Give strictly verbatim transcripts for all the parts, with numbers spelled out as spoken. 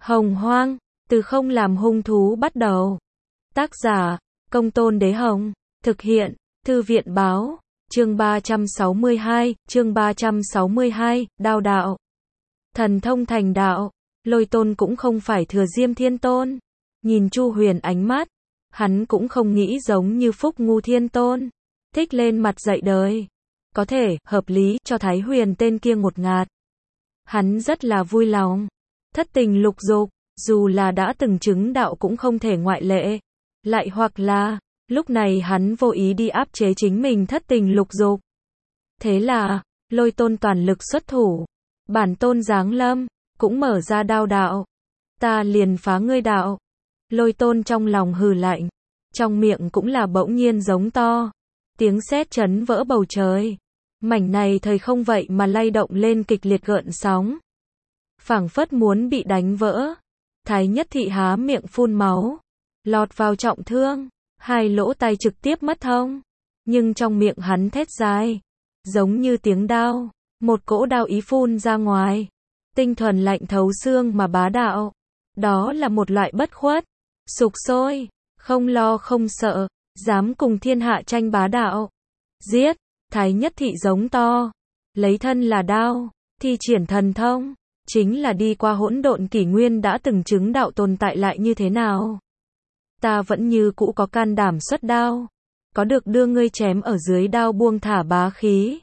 Hồng Hoang, từ không làm hung thú bắt đầu. Tác giả, Công Tôn Đế Hồng. Thực hiện, Thư viện Báo. Chương ba trăm sáu mươi hai, chương ba trăm sáu mươi hai, Đao đạo. Thần thông thành đạo, Lôi Tôn cũng không phải thừa Diêm Thiên Tôn. Nhìn Chu Huyền ánh mắt, hắn cũng không nghĩ giống như Phúc Ngu Thiên Tôn, thích lên mặt dạy đời. Có thể, hợp lý, cho Thái Huyền tên kia ngột ngạt. Hắn rất là vui lòng. Thất tình lục dục, dù là đã từng chứng đạo cũng không thể ngoại lệ. Lại hoặc là, lúc này hắn vô ý đi áp chế chính mình thất tình lục dục. Thế là, Lôi Tôn toàn lực xuất thủ. Bản tôn giáng lâm, cũng mở ra đao đạo. Ta liền phá ngươi đạo. Lôi Tôn trong lòng hừ lạnh, trong miệng cũng là bỗng nhiên giống to. Tiếng sét chấn vỡ bầu trời. Mảnh này thời không vậy mà lay động lên kịch liệt gợn sóng. Phảng phất muốn bị đánh vỡ. Thái Nhất Thị há miệng phun máu, lọt vào trọng thương, hai lỗ tai trực tiếp mất thông. Nhưng trong miệng hắn thét dài, giống như tiếng đao, một cỗ đao ý phun ra ngoài. Tinh thuần lạnh thấu xương mà bá đạo. Đó là một loại bất khuất, sục sôi, không lo không sợ, dám cùng thiên hạ tranh bá đạo. Giết! Thái Nhất Thị giống to, lấy thân là đao, thi triển thần thông, chính là đi qua hỗn độn kỷ nguyên đã từng chứng đạo tồn tại lại như thế nào. Ta vẫn như cũ có can đảm xuất đao, có được đưa ngươi chém ở dưới đao buông thả bá khí.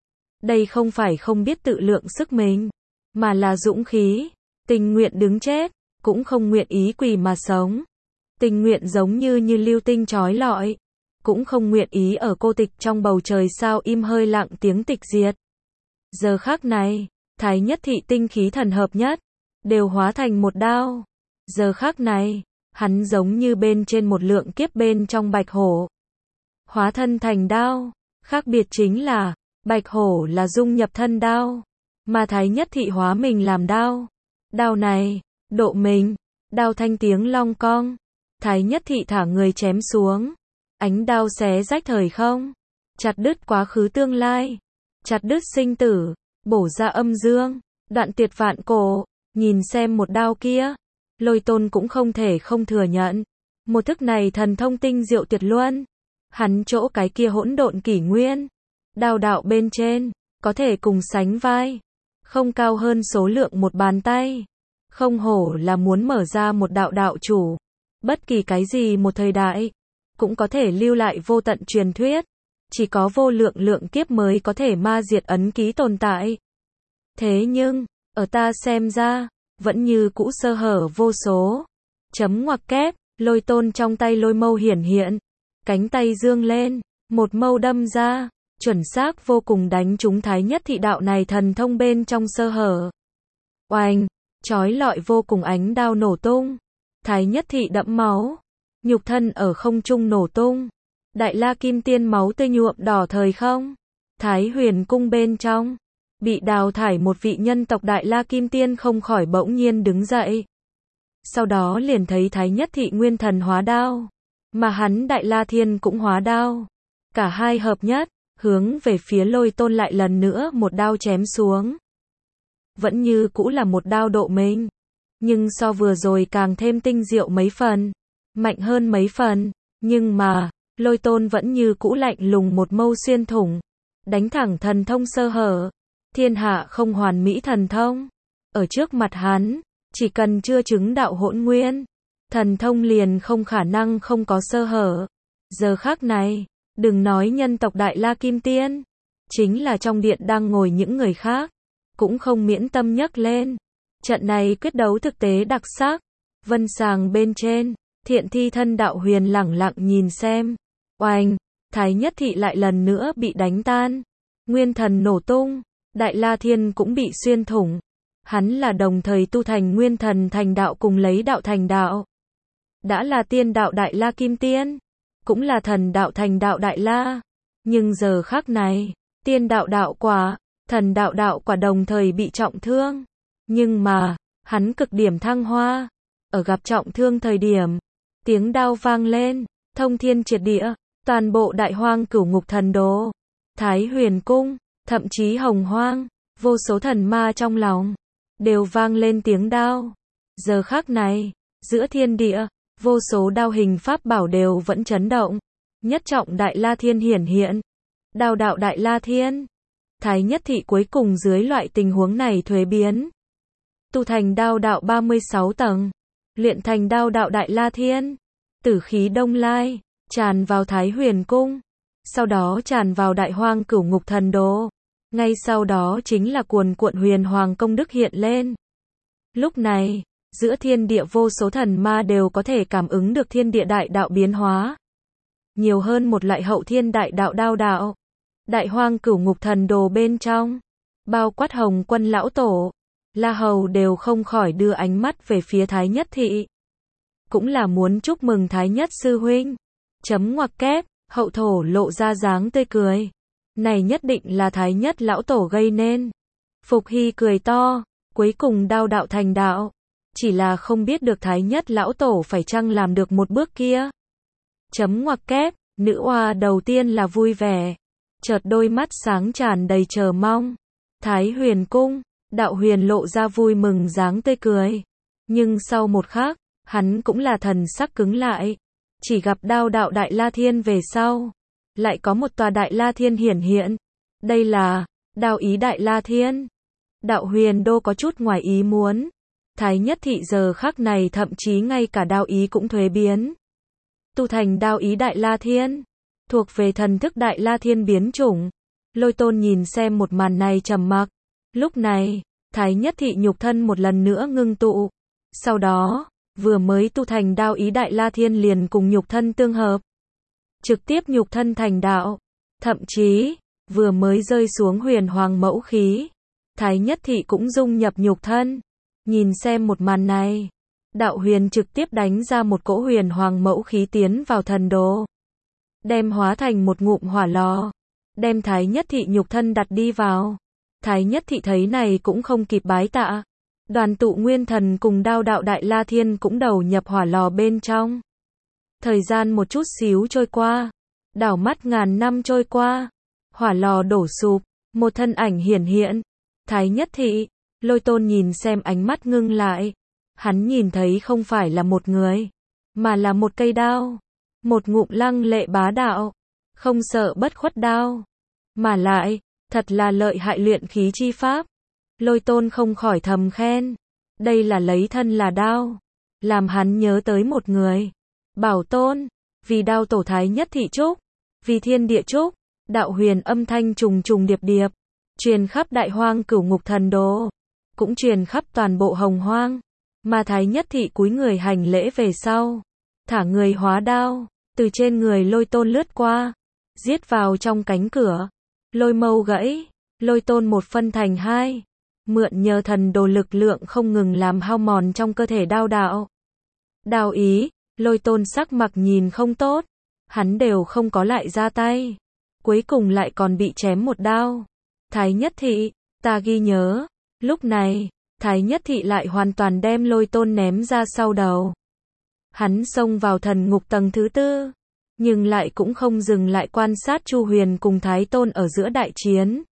Đây không phải không biết tự lượng sức mình, mà là dũng khí, tình nguyện đứng chết, cũng không nguyện ý quỳ mà sống. Tình nguyện giống như như lưu tinh chói lọi, cũng không nguyện ý ở cô tịch trong bầu trời sao im hơi lặng tiếng tịch diệt. Giờ khắc này, Thái Nhất Thị tinh khí thần hợp nhất, đều hóa thành một đao. Giờ khắc này, hắn giống như bên trên một lượng kiếp bên trong bạch hổ. Hóa thân thành đao, khác biệt chính là, bạch hổ là dung nhập thân đao, mà Thái Nhất Thị hóa mình làm đao. Đao này, độ mình, đao thanh tiếng long cong. Thái Nhất Thị thả người chém xuống. Ánh đao xé rách thời không, chặt đứt quá khứ tương lai, chặt đứt sinh tử, bổ ra âm dương, đoạn tuyệt vạn cổ. Nhìn xem một đao kia, Lôi Tôn cũng không thể không thừa nhận. Một thức này thần thông tinh diệu tuyệt luân. Hắn chỗ cái kia hỗn độn kỷ nguyên, đao đạo bên trên, có thể cùng sánh vai. Không cao hơn số lượng một bàn tay. Không hổ là muốn mở ra một đạo đạo chủ. Bất kỳ cái gì một thời đại, cũng có thể lưu lại vô tận truyền thuyết. Chỉ có vô lượng lượng kiếp mới có thể ma diệt ấn ký tồn tại. Thế nhưng, ở ta xem ra, vẫn như cũ sơ hở vô số. Chấm ngoặc kép, Lôi Tôn trong tay lôi mâu hiển hiện. Cánh tay dương lên, một mâu đâm ra, chuẩn xác vô cùng đánh trúng Thái Nhất Thị đạo này thần thông bên trong sơ hở. Oanh, chói lọi vô cùng ánh đao nổ tung. Thái Nhất Thị đẫm máu, nhục thân ở không trung nổ tung. Đại La Kim Tiên máu tươi nhuộm đỏ thời không. Thái Huyền cung bên trong, bị đào thải một vị nhân tộc Đại La Kim Tiên không khỏi bỗng nhiên đứng dậy. Sau đó liền thấy Thái Nhất Thị nguyên thần hóa đao, mà hắn Đại La Thiên cũng hóa đao. Cả hai hợp nhất, hướng về phía Lôi Tôn lại lần nữa một đao chém xuống. Vẫn như cũ là một đao độ mình, nhưng so vừa rồi càng thêm tinh diệu mấy phần, mạnh hơn mấy phần. Nhưng mà, Lôi Tôn vẫn như cũ lạnh lùng một mâu xuyên thủng, đánh thẳng thần thông sơ hở. Thiên hạ không hoàn mỹ thần thông. Ở trước mặt hắn, chỉ cần chưa chứng đạo hỗn nguyên, thần thông liền không khả năng không có sơ hở. Giờ khắc này, đừng nói nhân tộc Đại La Kim Tiên, chính là trong điện đang ngồi những người khác, cũng không miễn tâm nhắc lên. Trận này quyết đấu thực tế đặc sắc. Vân sàng bên trên, Thiện Thi thân đạo huyền lẳng lặng nhìn xem. Oanh, Thái Nhất Thị lại lần nữa bị đánh tan. Nguyên thần nổ tung, Đại La Thiên cũng bị xuyên thủng. Hắn là đồng thời tu thành nguyên thần thành đạo cùng lấy đạo thành đạo. Đã là tiên đạo Đại La Kim Tiên, cũng là thần đạo thành đạo Đại La. Nhưng giờ khắc này, tiên đạo đạo quả, thần đạo đạo quả đồng thời bị trọng thương. Nhưng mà, hắn cực điểm thăng hoa. Ở gặp trọng thương thời điểm, tiếng đao vang lên, thông thiên triệt địa, toàn bộ đại hoang cửu ngục thần đô, Thái Huyền cung, thậm chí Hồng Hoang, vô số thần ma trong lòng, đều vang lên tiếng đao. Giờ khắc này, giữa thiên địa, vô số đao hình pháp bảo đều vẫn chấn động. Nhất trọng Đại La Thiên hiển hiện. Đao đạo Đại La Thiên. Thái Nhất Thị cuối cùng dưới loại tình huống này thuế biến. Tu thành đao đạo ba mươi sáu tầng. Luyện thành đao đạo Đại La Thiên. Tử khí đông lai, tràn vào Thái Huyền Cung. Sau đó tràn vào Đại Hoang Cửu Ngục Thần Đồ. Ngay sau đó chính là cuồn cuộn huyền hoàng công đức hiện lên. Lúc này, giữa thiên địa vô số thần ma đều có thể cảm ứng được thiên địa đại đạo biến hóa. Nhiều hơn một loại hậu thiên đại đạo đao đạo. Đại Hoang Cửu Ngục Thần Đồ bên trong, bao quát Hồng Quân lão tổ, La Hầu đều không khỏi đưa ánh mắt về phía Thái Nhất Thị. Cũng là muốn chúc mừng Thái Nhất sư huynh. Chấm ngoặc kép, hậu thổ lộ ra dáng tươi cười. Này nhất định là Thái Nhất lão tổ gây nên. Phục Hy cười to, cuối cùng đao đạo thành đạo. Chỉ là không biết được Thái Nhất lão tổ phải chăng làm được một bước kia. Chấm ngoặc kép, nữ oa đầu tiên là vui vẻ. Chợt đôi mắt sáng tràn đầy chờ mong. Thái Huyền Cung, Đạo Huyền lộ ra vui mừng dáng tươi cười. Nhưng sau một khắc, hắn cũng là thần sắc cứng lại. Chỉ gặp đao đạo Đại La Thiên về sau. Lại có một tòa Đại La Thiên hiển hiện. Đây là đao ý Đại La Thiên. Đạo Huyền đô có chút ngoài ý muốn. Thái Nhất Thị giờ khắc này thậm chí ngay cả đao ý cũng thuế biến. Tu thành đao ý Đại La Thiên. Thuộc về thần thức Đại La Thiên biến chủng. Lôi Tôn nhìn xem một màn này trầm mặc. Lúc này, Thái Nhất Thị nhục thân một lần nữa ngưng tụ. Sau đó, vừa mới tu thành đao ý Đại La Thiên liền cùng nhục thân tương hợp. Trực tiếp nhục thân thành đạo. Thậm chí, vừa mới rơi xuống huyền hoàng mẫu khí. Thái Nhất Thị cũng dung nhập nhục thân. Nhìn xem một màn này. Đạo Huyền trực tiếp đánh ra một cỗ huyền hoàng mẫu khí tiến vào thần đồ. Đem hóa thành một ngụm hỏa lò. Đem Thái Nhất Thị nhục thân đặt đi vào. Thái Nhất Thị thấy này cũng không kịp bái tạ. Đoàn tụ nguyên thần cùng đao đạo Đại La Thiên cũng đầu nhập hỏa lò bên trong. Thời gian một chút xíu trôi qua. Đảo mắt ngàn năm trôi qua. Hỏa lò đổ sụp. Một thân ảnh hiển hiện. Thái Nhất Thị. Lôi Tôn nhìn xem ánh mắt ngưng lại. Hắn nhìn thấy không phải là một người. Mà là một cây đao. Một ngụm lăng lệ bá đạo. Không sợ bất khuất đao. Mà lại, thật là lợi hại luyện khí chi pháp. Lôi Tôn không khỏi thầm khen. Đây là lấy thân là đao. Làm hắn nhớ tới một người. Bảo Tôn. Vì đao tổ Thái Nhất Thị chúc. Vì thiên địa chúc. Đạo Huyền âm thanh trùng trùng điệp điệp. Truyền khắp Đại Hoang Cửu Ngục Thần Đồ. Cũng truyền khắp toàn bộ Hồng Hoang. Mà Thái Nhất Thị cúi người hành lễ về sau. Thả người hóa đao. Từ trên người Lôi Tôn lướt qua. Giết vào trong cánh cửa. Lôi mâu gãy. Lôi Tôn một phân thành hai. Mượn nhờ thần đồ lực lượng không ngừng làm hao mòn trong cơ thể đao đạo. Đao ý. Lôi Tôn sắc mặt nhìn không tốt. Hắn đều không có lại ra tay. Cuối cùng lại còn bị chém một đao. Thái Nhất Thị. Ta ghi nhớ. Lúc này, Thái Nhất Thị lại hoàn toàn đem Lôi Tôn ném ra sau đầu. Hắn xông vào thần ngục tầng thứ tư. Nhưng lại cũng không dừng lại quan sát Chu Huyền cùng Thái Tôn ở giữa đại chiến.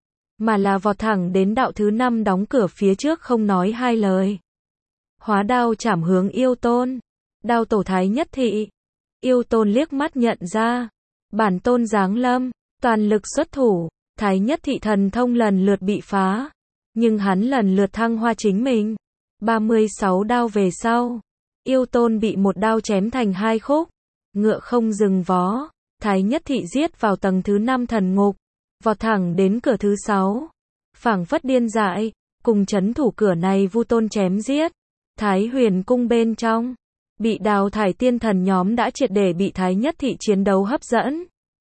Mà là vọt thẳng đến đạo thứ năm đóng cửa phía trước không nói hai lời. Hóa đao chảm hướng Yêu Tôn. Đao tổ Thái Nhất Thị. Yêu Tôn liếc mắt nhận ra. Bản tôn giáng lâm. Toàn lực xuất thủ. Thái Nhất Thị thần thông lần lượt bị phá. Nhưng hắn lần lượt thăng hoa chính mình. ba mươi sáu đao về sau. Yêu Tôn bị một đao chém thành hai khúc. Ngựa không dừng vó. Thái Nhất Thị giết vào tầng thứ năm thần ngục. Vọt thẳng đến cửa thứ sáu. Phảng phất điên dại. Cùng chấn thủ cửa này Vu Tôn chém giết. Thái Huyền Cung bên trong. Bị đào thải tiên thần nhóm đã triệt để bị Thái Nhất Thị chiến đấu hấp dẫn.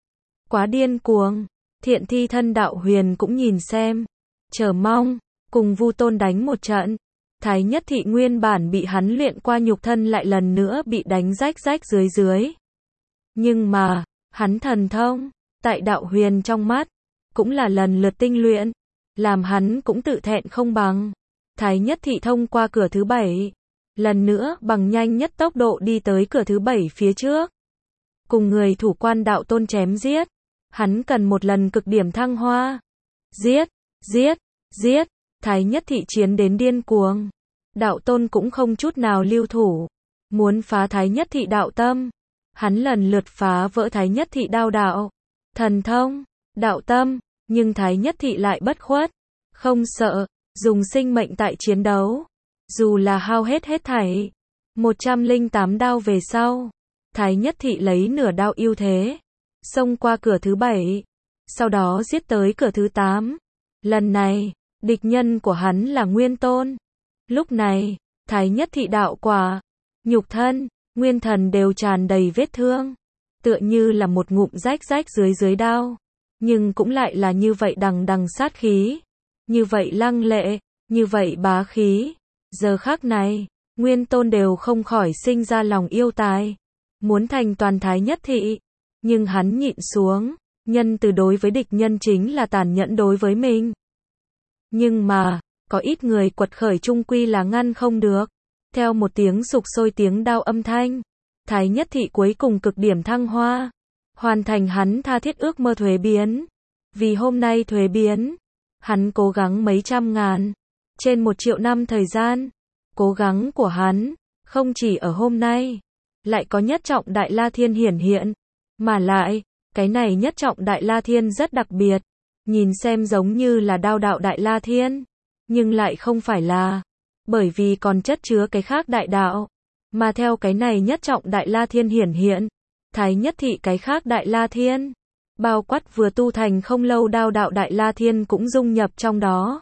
Quá điên cuồng. Thiện thi thân Đạo Huyền cũng nhìn xem. Chờ mong. Cùng Vu Tôn đánh một trận. Thái Nhất Thị nguyên bản bị hắn luyện qua nhục thân lại lần nữa bị đánh rách rách dưới dưới. Nhưng mà, hắn thần thông, tại Đạo Huyền trong mắt, cũng là lần lượt tinh luyện. Làm hắn cũng tự thẹn không bằng. Thái Nhất Thị thông qua cửa thứ bảy. Lần nữa bằng nhanh nhất tốc độ đi tới cửa thứ bảy phía trước. Cùng người thủ quan Đạo Tôn chém giết. Hắn cần một lần cực điểm thăng hoa. Giết, giết, giết. Thái Nhất Thị chiến đến điên cuồng. đạo tôn cũng không chút nào lưu thủ, muốn phá Thái Nhất Thị đạo tâm. Hắn lần lượt phá vỡ Thái Nhất Thị đao đạo, thần thông, đạo tâm, nhưng Thái Nhất Thị lại bất khuất, không sợ, dùng sinh mệnh tại chiến đấu. Dù là hao hết hết thảy, một trăm lẻ tám đao về sau, Thái Nhất Thị lấy nửa đao ưu thế, xông qua cửa thứ bảy, sau đó giết tới cửa thứ tám. Lần này, địch nhân của hắn là Nguyên Tôn. Lúc này, Thái Nhất Thị đạo quả, nhục thân, nguyên thần đều tràn đầy vết thương, tựa như là một ngụm rách rách dưới dưới đao, nhưng cũng lại là như vậy đằng đằng sát khí, như vậy lăng lệ, như vậy bá khí. Giờ khắc này, Nguyên Tôn đều không khỏi sinh ra lòng yêu tài, muốn thành toàn Thái Nhất Thị, nhưng hắn nhịn xuống, nhân từ đối với địch nhân chính là tàn nhẫn đối với mình. Nhưng mà, có ít người quật khởi chung quy là ngăn không được. Theo một tiếng sục sôi tiếng đao âm thanh, Thái Nhất Thị cuối cùng cực điểm thăng hoa, hoàn thành hắn tha thiết ước mơ thuế biến. Vì hôm nay thuế biến, hắn cố gắng mấy trăm ngàn, trên một triệu năm thời gian. Cố gắng của hắn, không chỉ ở hôm nay, lại có nhất trọng Đại La Thiên hiển hiện, mà lại, cái này nhất trọng Đại La Thiên rất đặc biệt, nhìn xem giống như là đao đạo Đại La Thiên, nhưng lại không phải là, bởi vì còn chất chứa cái khác đại đạo, mà theo cái này nhất trọng Đại La Thiên hiển hiện, Thái Nhất Thị cái khác Đại La Thiên, bao quát vừa tu thành không lâu đao đạo Đại La Thiên cũng dung nhập trong đó.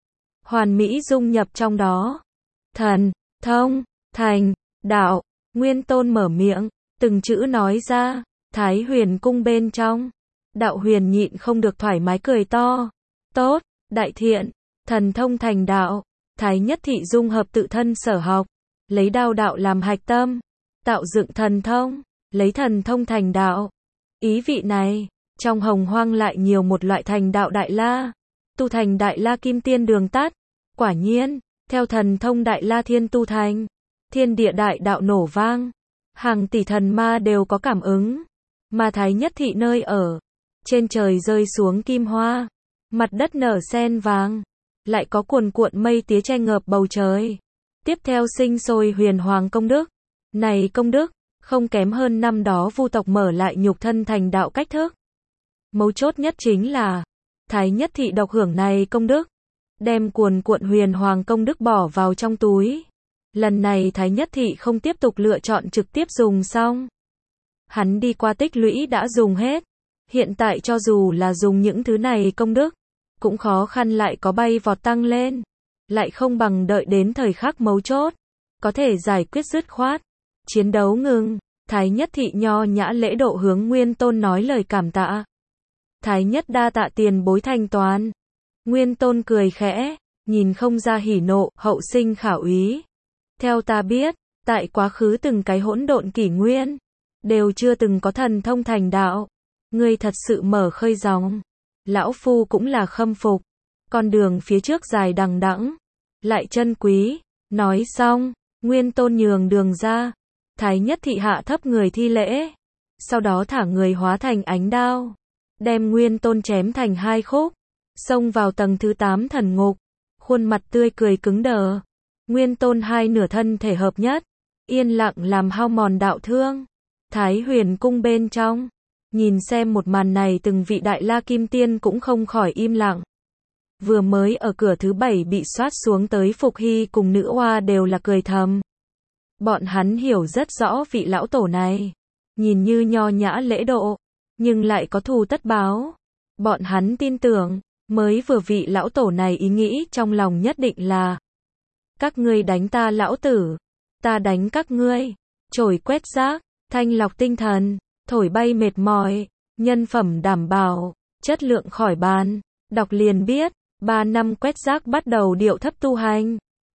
Hoàn mỹ dung nhập trong đó. Thần, thông, thành, đạo, Nguyên Tôn mở miệng, từng chữ nói ra, Thái Huyền cung bên trong. Đạo Huyền nhịn không được thoải mái cười to. Tốt, đại thiện, thần thông thành đạo, Thái Nhất Thị dung hợp tự thân sở học, lấy đao đạo làm hạch tâm, tạo dựng thần thông, lấy thần thông thành đạo. Ý vị này, trong hồng hoang lại nhiều một loại thành đạo Đại La, tu thành Đại La Kim Tiên đường tắt. Quả nhiên, theo thần thông Đại La Thiên tu thành, thiên địa đại đạo nổ vang, hàng tỷ thần ma đều có cảm ứng, mà Thái Nhất Thị nơi ở, trên trời rơi xuống kim hoa, mặt đất nở sen vàng, lại có cuồn cuộn mây tía che ngợp bầu trời. Tiếp theo sinh sôi huyền hoàng công đức, này công đức, không kém hơn năm đó Vu tộc mở lại nhục thân thành đạo cách thức. Mấu chốt nhất chính là, Thái Nhất Thị độc hưởng này công đức, đem cuồn cuộn huyền hoàng công đức bỏ vào trong túi. Lần này Thái Nhất Thị không tiếp tục lựa chọn trực tiếp dùng xong. Hắn đi qua tích lũy đã dùng hết. Hiện tại cho dù là dùng những thứ này công đức, cũng khó khăn lại có bay vọt tăng lên. Lại không bằng đợi đến thời khắc mấu chốt, có thể giải quyết dứt khoát. Chiến đấu ngừng, Thái Nhất Thị nho nhã lễ độ hướng Nguyên Tôn nói lời cảm tạ. Thái Nhất đa tạ tiền bối thành toàn. Nguyên Tôn cười khẽ, nhìn không ra hỉ nộ, hậu sinh khảo úy. Theo ta biết, tại quá khứ từng cái hỗn độn kỷ nguyên, đều chưa từng có thần thông thành đạo. Ngươi thật sự mở khơi dòng. Lão Phu cũng là khâm phục. Con đường phía trước dài đằng đẵng, lại chân quý. Nói xong, Nguyên Tôn nhường đường ra. Thái Nhất Thị hạ thấp người thi lễ. Sau đó thả người hóa thành ánh đao, đem Nguyên Tôn chém thành hai khúc. Xông vào tầng thứ tám thần ngục, khuôn mặt tươi cười cứng đờ. Nguyên Tôn hai nửa thân thể hợp nhất, yên lặng làm hao mòn đạo thương. Thái Huyền cung bên trong, nhìn xem một màn này từng vị Đại La Kim Tiên cũng không khỏi im lặng. Vừa mới ở cửa thứ bảy bị soát xuống tới Phục Hy cùng nữ oa đều là cười thầm. Bọn hắn hiểu rất rõ vị lão tổ này, nhìn như nho nhã lễ độ, nhưng lại có thù tất báo. Bọn hắn tin tưởng, mới vừa vị lão tổ này ý nghĩ trong lòng nhất định là: các ngươi đánh ta lão tử, ta đánh các ngươi. Chổi quét rác, thanh lọc tinh thần, thổi bay mệt mỏi, nhân phẩm đảm bảo, chất lượng khỏi bàn. Đọc liền biết, ba năm quét rác bắt đầu điệu thấp tu hành.